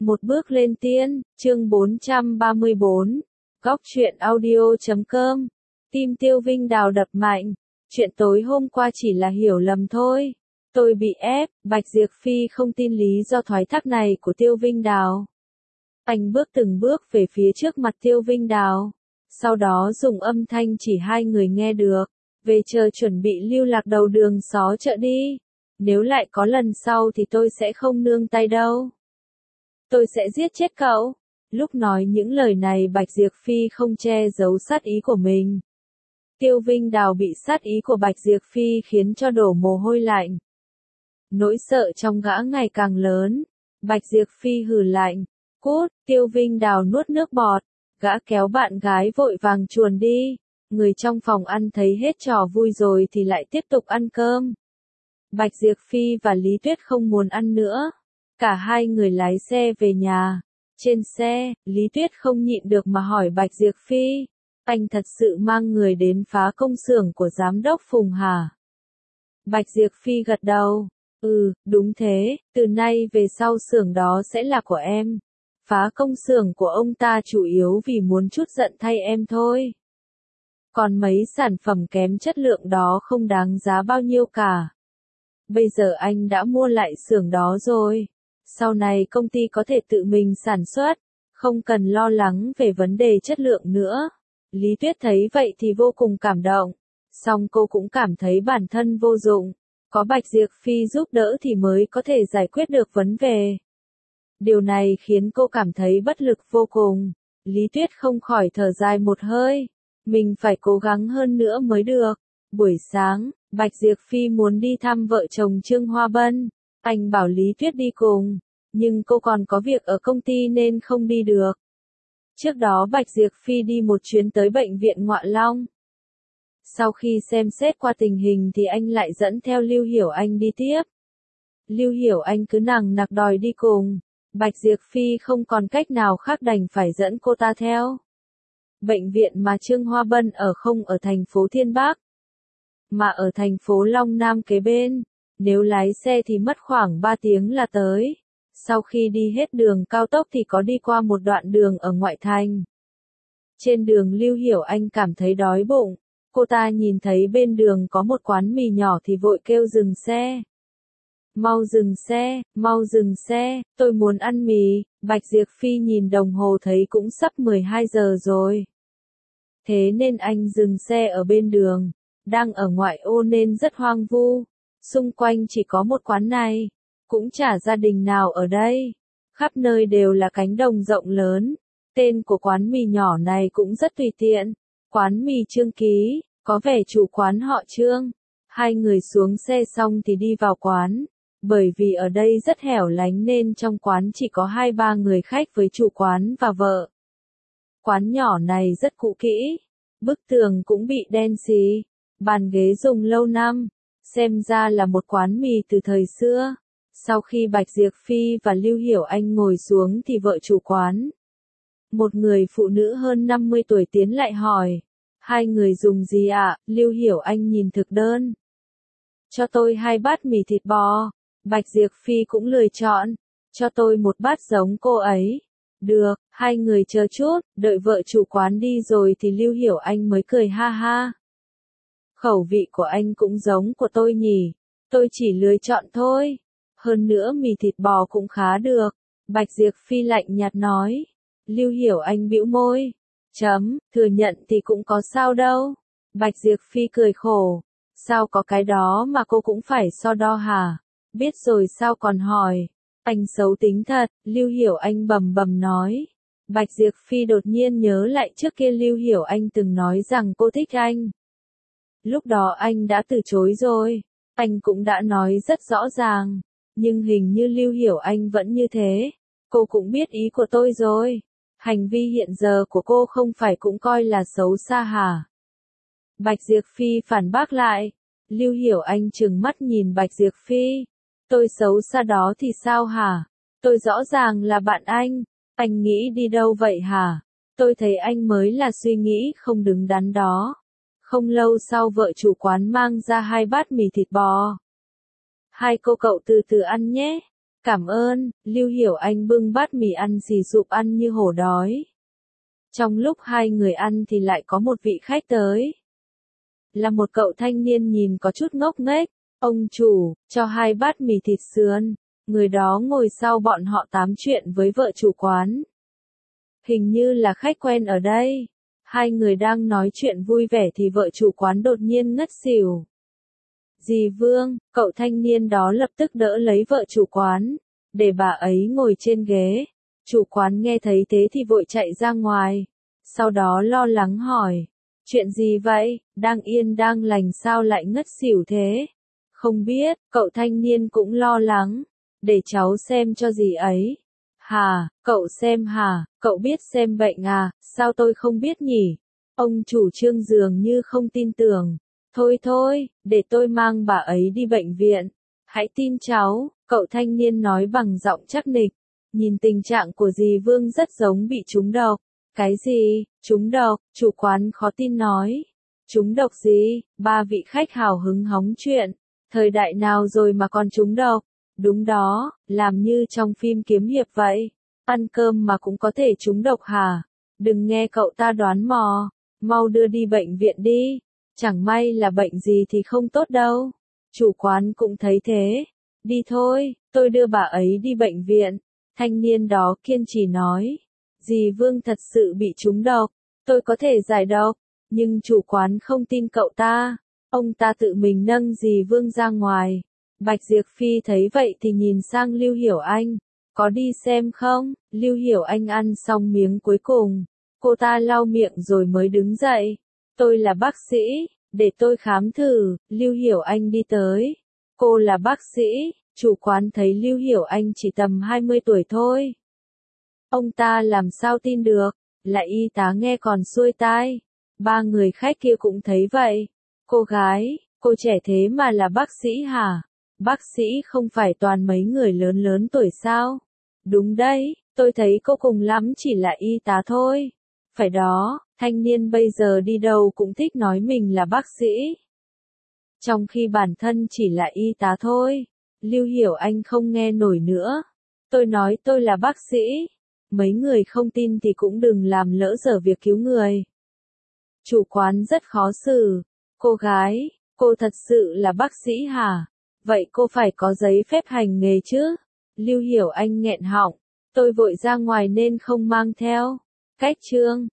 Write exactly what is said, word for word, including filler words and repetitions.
Một bước lên tiên, chương bốn trăm ba mươi bốn. Góc truyện audio chấm com. Tim Tiêu Vinh Đào đập mạnh. Chuyện tối hôm qua chỉ là hiểu lầm thôi. Tôi bị ép, Bạch Diệp Phi không tin lý do thoái thác này của Tiêu Vinh Đào. Anh bước từng bước về phía trước mặt Tiêu Vinh Đào. Sau đó dùng âm thanh chỉ hai người nghe được. Về chờ chuẩn bị lưu lạc đầu đường xó chợ đi. Nếu lại có lần sau thì tôi sẽ không nương tay đâu. Tôi sẽ giết chết cậu. Lúc nói những lời này Bạch Diệp Phi không che giấu sát ý của mình. Tiêu Vinh Đào bị sát ý của Bạch Diệp Phi khiến cho đổ mồ hôi lạnh. Nỗi sợ trong gã ngày càng lớn. Bạch Diệp Phi hừ lạnh. Cút, Tiêu Vinh Đào nuốt nước bọt. Gã kéo bạn gái vội vàng chuồn đi. Người trong phòng ăn thấy hết trò vui rồi thì lại tiếp tục ăn cơm. Bạch Diệp Phi và Lý Tuyết không muốn ăn nữa. Cả hai người lái xe về nhà. Trên xe, Lý Tuyết không nhịn được mà hỏi Bạch Diệp Phi. Anh thật sự mang người đến phá công xưởng của giám đốc Phùng hả? Bạch Diệp Phi gật đầu. Ừ, đúng thế, từ nay về sau xưởng đó sẽ là của em. Phá công xưởng của ông ta chủ yếu vì muốn chút giận thay em thôi. Còn mấy sản phẩm kém chất lượng đó không đáng giá bao nhiêu cả. Bây giờ anh đã mua lại xưởng đó rồi. Sau này công ty có thể tự mình sản xuất, không cần lo lắng về vấn đề chất lượng nữa. Lý Tuyết thấy vậy thì vô cùng cảm động. Song cô cũng cảm thấy bản thân vô dụng. Có Bạch Diệp Phi giúp đỡ thì mới có thể giải quyết được vấn đề. Điều này khiến cô cảm thấy bất lực vô cùng. Lý Tuyết không khỏi thở dài một hơi. Mình phải cố gắng hơn nữa mới được. Buổi sáng, Bạch Diệp Phi muốn đi thăm vợ chồng Trương Hoa Bân. Anh bảo Lý Tuyết đi cùng, nhưng cô còn có việc ở công ty nên không đi được. Trước đó Bạch Diệp Phi đi một chuyến tới bệnh viện Ngoại Long. Sau khi xem xét qua tình hình thì anh lại dẫn theo Lưu Hiểu Anh đi tiếp. Lưu Hiểu Anh cứ nằng nặc đòi đi cùng. Bạch Diệp Phi không còn cách nào khác đành phải dẫn cô ta theo. Bệnh viện mà Trương Hoa Bân ở không ở thành phố Thiên Bắc, mà ở thành phố Long Nam kế bên. Nếu lái xe thì mất khoảng ba tiếng là tới. Sau khi đi hết đường cao tốc thì có đi qua một đoạn đường ở ngoại thành. Trên đường Lưu Hiểu Anh cảm thấy đói bụng. Cô ta nhìn thấy bên đường có một quán mì nhỏ thì vội kêu dừng xe. Mau dừng xe, mau dừng xe, tôi muốn ăn mì. Bạch Diệp Phi nhìn đồng hồ thấy cũng sắp mười hai giờ rồi. Thế nên anh dừng xe ở bên đường. Đang ở ngoại ô nên rất hoang vu. Xung quanh chỉ có một quán này. Cũng chả gia đình nào ở đây. Khắp nơi đều là cánh đồng rộng lớn. Tên của quán mì nhỏ này cũng rất tùy tiện. Quán mì Trương Ký, có vẻ chủ quán họ Trương. Hai người xuống xe xong thì đi vào quán. Bởi vì ở đây rất hẻo lánh nên trong quán chỉ có hai ba người khách với chủ quán và vợ. Quán nhỏ này rất cũ kỹ. Bức tường cũng bị đen xì. Bàn ghế dùng lâu năm. Xem ra là một quán mì từ thời xưa. Sau khi Bạch Diệp Phi và Lưu Hiểu Anh ngồi xuống thì vợ chủ quán, một người phụ nữ hơn năm mươi tuổi tiến lại hỏi. Hai người dùng gì ạ? Lưu Hiểu Anh nhìn thực đơn. Cho tôi hai bát mì thịt bò. Bạch Diệp Phi cũng lười chọn. Cho tôi một bát giống cô ấy. Được, hai người chờ chút, đợi vợ chủ quán đi rồi thì Lưu Hiểu Anh mới cười ha ha. Khẩu vị của anh cũng giống của tôi nhỉ. Tôi chỉ lười chọn thôi. Hơn nữa mì thịt bò cũng khá được. Bạch Diệp Phi lạnh nhạt nói. Lưu Hiểu Anh bĩu môi. Chấm, thừa nhận thì cũng có sao đâu. Bạch Diệp Phi cười khổ. Sao có cái đó mà cô cũng phải so đo hả? Biết rồi sao còn hỏi. Anh xấu tính thật, Lưu Hiểu Anh bầm bầm nói. Bạch Diệp Phi đột nhiên nhớ lại trước kia Lưu Hiểu Anh từng nói rằng cô thích anh. Lúc đó anh đã từ chối rồi. Anh cũng đã nói rất rõ ràng. Nhưng hình như Lưu Hiểu Anh vẫn như thế. Cô cũng biết ý của tôi rồi. Hành vi hiện giờ của cô không phải cũng coi là xấu xa hả? Bạch Diệp Phi phản bác lại. Lưu Hiểu Anh trừng mắt nhìn Bạch Diệp Phi. Tôi xấu xa đó thì sao hả? Tôi rõ ràng là bạn anh. Anh nghĩ đi đâu vậy hả? Tôi thấy anh mới là suy nghĩ không đứng đắn đó. Không lâu sau vợ chủ quán mang ra hai bát mì thịt bò. Hai cô cậu từ từ ăn nhé. Cảm ơn, Lưu Hiểu Anh bưng bát mì ăn xì sụp ăn như hổ đói. Trong lúc hai người ăn thì lại có một vị khách tới. Là một cậu thanh niên nhìn có chút ngốc nghếch. Ông chủ, cho hai bát mì thịt sườn. Người đó ngồi sau bọn họ tám chuyện với vợ chủ quán. Hình như là khách quen ở đây. Hai người đang nói chuyện vui vẻ thì vợ chủ quán đột nhiên ngất xỉu. Dì Vương, cậu thanh niên đó lập tức đỡ lấy vợ chủ quán, để bà ấy ngồi trên ghế. Chủ quán nghe thấy thế thì vội chạy ra ngoài. Sau đó lo lắng hỏi. Chuyện gì vậy, đang yên đang lành sao lại ngất xỉu thế? Không biết, cậu thanh niên cũng lo lắng. Để cháu xem cho dì ấy. Hà, cậu xem hả, cậu biết xem bệnh à, sao tôi không biết nhỉ? Ông chủ Trương dường như không tin tưởng. Thôi thôi, để tôi mang bà ấy đi bệnh viện. Hãy tin cháu, cậu thanh niên nói bằng giọng chắc nịch. Nhìn tình trạng của dì Vương rất giống bị trúng độc. Cái gì, trúng độc, chủ quán khó tin nói. Trúng độc gì, ba vị khách hào hứng hóng chuyện. Thời đại nào rồi mà còn trúng độc? Đúng đó, làm như trong phim kiếm hiệp vậy. Ăn cơm mà cũng có thể trúng độc hả? Đừng nghe cậu ta đoán mò. Mau đưa đi bệnh viện đi. Chẳng may là bệnh gì thì không tốt đâu. Chủ quán cũng thấy thế. Đi thôi, tôi đưa bà ấy đi bệnh viện. Thanh niên đó kiên trì nói. Dì Vương thật sự bị trúng độc. Tôi có thể giải độc. Nhưng chủ quán không tin cậu ta. Ông ta tự mình nâng dì Vương ra ngoài. Bạch Diệp Phi thấy vậy thì nhìn sang Lưu Hiểu Anh. Có đi xem không? Lưu Hiểu Anh ăn xong miếng cuối cùng. Cô ta lau miệng rồi mới đứng dậy. Tôi là bác sĩ, để tôi khám thử. Lưu Hiểu Anh đi tới. Cô là bác sĩ, chủ quán thấy Lưu Hiểu Anh chỉ tầm hai mươi tuổi thôi. Ông ta làm sao tin được, là y tá nghe còn xuôi tai. Ba người khách kia cũng thấy vậy. Cô gái, cô trẻ thế mà là bác sĩ hả? Bác sĩ không phải toàn mấy người lớn lớn tuổi sao? Đúng đấy, tôi thấy cô cùng lắm chỉ là y tá thôi. Phải đó, thanh niên bây giờ đi đâu cũng thích nói mình là bác sĩ. Trong khi bản thân chỉ là y tá thôi. Lưu Hiểu Anh không nghe nổi nữa. Tôi nói tôi là bác sĩ. Mấy người không tin thì cũng đừng làm lỡ dở việc cứu người. Chủ quán rất khó xử. Cô gái, cô thật sự là bác sĩ hả? Vậy cô phải có giấy phép hành nghề chứ? Lưu Hiểu Anh nghẹn họng. Tôi vội ra ngoài nên không mang theo. Cách chương.